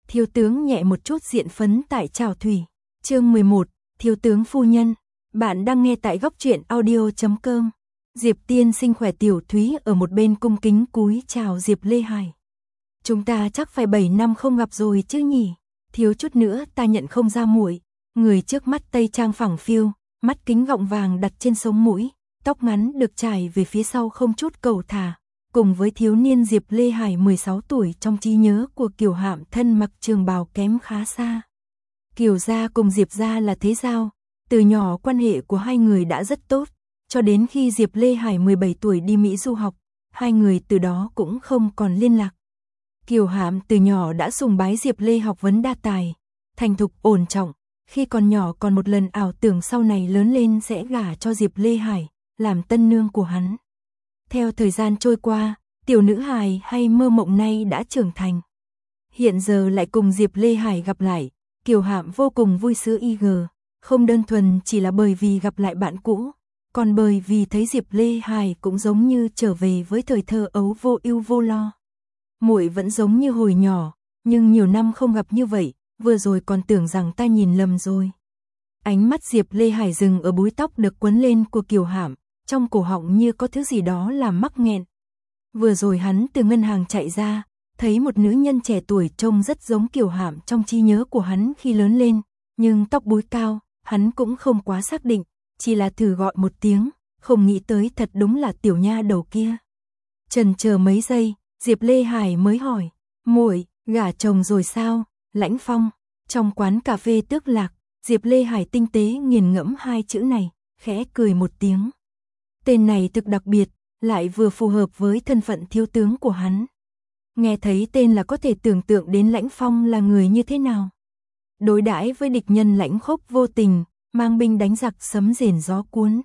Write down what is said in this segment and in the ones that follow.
Thiếu tướng nhẹ một chút diện phấn tại Trảo Thủy. Chương 11, Thiếu tướng phu nhân. Bạn đang nghe tại góc truyện audio.com. Diệp tiên sinh khỏe. Tiểu Thúy ở một bên cung kính cúi chào Diệp Lê Hải. Chúng ta chắc phải 7 năm không gặp rồi chứ nhỉ? Thiếu chút nữa ta nhận không ra muội. Người trước mắt tây trang phẳng phiu, mắt kính gọng vàng đặt trên sống mũi, tóc ngắn được trải về phía sau không chút cầu thả. Cùng với thiếu niên Diệp Lê Hải 16 tuổi trong trí nhớ của Kiều Hạm thân mặc trường bào kém khá xa. Kiều gia cùng Diệp gia là thế giao, từ nhỏ quan hệ của hai người đã rất tốt, cho đến khi Diệp Lê Hải 17 tuổi đi Mỹ du học, hai người từ đó cũng không còn liên lạc. Kiều Hạm từ nhỏ đã sùng bái Diệp Lê học vấn đa tài, thành thục ổn trọng, khi còn nhỏ còn một lần ảo tưởng sau này lớn lên sẽ gả cho Diệp Lê Hải, làm tân nương của hắn. Theo thời gian trôi qua, tiểu nữ hài hay mơ mộng nay đã trưởng thành. Hiện giờ lại cùng Diệp Lê Hải gặp lại, Kiều Hạm vô cùng vui sướng không đơn thuần chỉ là bởi vì gặp lại bạn cũ, còn bởi vì thấy Diệp Lê Hải cũng giống như trở về với thời thơ ấu vô ưu vô lo. Muội vẫn giống như hồi nhỏ, nhưng nhiều năm không gặp như vậy, vừa rồi còn tưởng rằng ta nhìn lầm rồi. Ánh mắt Diệp Lê Hải dừng ở búi tóc được quấn lên của Kiều Hạm, trong cổ họng như có thứ gì đó làm mắc nghẹn. Vừa rồi hắn từ ngân hàng chạy ra, thấy một nữ nhân trẻ tuổi trông rất giống Kiều Hạm trong trí nhớ của hắn khi lớn lên, nhưng tóc búi cao, hắn cũng không quá xác định, chỉ là thử gọi một tiếng, không nghĩ tới thật đúng là tiểu nha đầu kia. Chần chờ mấy giây, Diệp Lê Hải mới hỏi, muội gả chồng rồi sao? Lãnh Phong. Trong quán cà phê Tước Lạc, Diệp Lê Hải tinh tế nghiền ngẫm hai chữ này, khẽ cười một tiếng. Tên này thực đặc biệt, lại vừa phù hợp với thân phận thiếu tướng của hắn. Nghe thấy tên là có thể tưởng tượng đến Lãnh Phong là người như thế nào. Đối đãi với địch nhân lãnh khốc vô tình, mang binh đánh giặc sấm rền gió cuốn.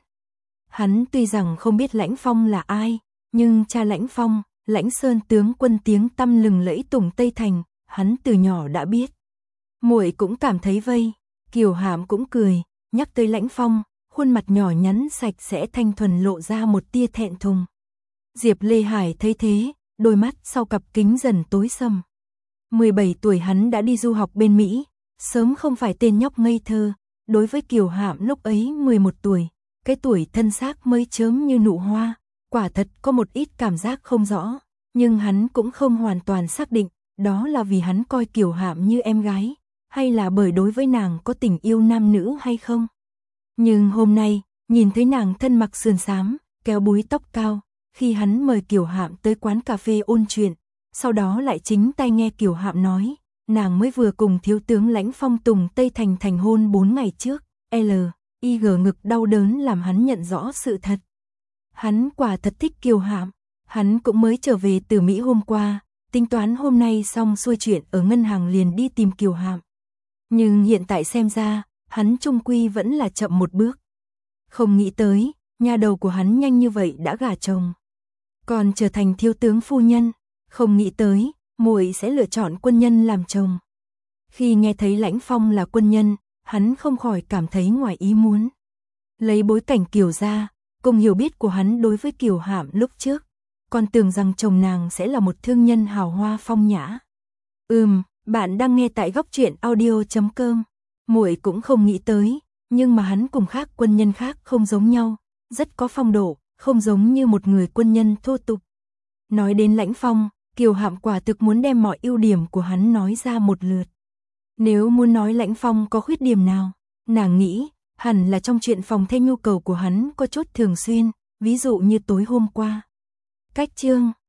Hắn tuy rằng không biết Lãnh Phong là ai, nhưng cha Lãnh Phong, Lãnh Sơn tướng quân tiếng tăm lừng lẫy Tùng Tây Thành, hắn từ nhỏ đã biết. Muội cũng cảm thấy vây. Kiều Hạm cũng cười, nhắc tới Lãnh Phong, khuôn mặt nhỏ nhắn sạch sẽ thanh thuần lộ ra một tia thẹn thùng. Diệp Lê Hải thấy thế, đôi mắt sau cặp kính dần tối sầm. 17 tuổi hắn đã đi du học bên Mỹ, sớm không phải tên nhóc ngây thơ, đối với Kiều Hạm lúc ấy 11 tuổi, cái tuổi thân xác mới chớm như nụ hoa, quả thật có một ít cảm giác không rõ, nhưng hắn cũng không hoàn toàn xác định, đó là vì hắn coi Kiều Hạm như em gái, hay là bởi đối với nàng có tình yêu nam nữ hay không. Nhưng hôm nay, nhìn thấy nàng thân mặc sườn xám, kéo búi tóc cao, khi hắn mời Kiều Hạm tới quán cà phê ôn chuyện, sau đó lại chính tay nghe Kiều Hạm nói, nàng mới vừa cùng thiếu tướng Lãnh Phong Tùng Tây Thành thành hôn 4 ngày trước, L.I.G ngực đau đớn làm hắn nhận rõ sự thật. Hắn quả thật thích Kiều Hạm, hắn cũng mới trở về từ Mỹ hôm qua, tính toán hôm nay xong xuôi chuyện ở ngân hàng liền đi tìm Kiều Hạm. Nhưng hiện tại xem ra, hắn chung quy vẫn là chậm một bước. Không nghĩ tới, nhà đầu của hắn nhanh như vậy đã gả chồng. Còn trở thành thiếu tướng phu nhân, không nghĩ tới, muội sẽ lựa chọn quân nhân làm chồng. Khi nghe thấy Lãnh Phong là quân nhân, hắn không khỏi cảm thấy ngoài ý muốn. Lấy bối cảnh Kiều gia, cùng hiểu biết của hắn đối với Kiều Hạm lúc trước, còn tưởng rằng chồng nàng sẽ là một thương nhân hào hoa phong nhã. Bạn đang nghe tại góc truyện audio.com. Muội cũng không nghĩ tới, nhưng mà hắn cùng khác quân nhân khác không giống nhau, rất có phong độ, không giống như một người quân nhân thô tục. Nói đến Lãnh Phong, Kiều Hạm quả thực muốn đem mọi ưu điểm của hắn nói ra một lượt. Nếu muốn nói Lãnh Phong có khuyết điểm nào, nàng nghĩ, hẳn là trong chuyện phòng theo nhu cầu của hắn có chút thường xuyên, ví dụ như tối hôm qua. Cách chương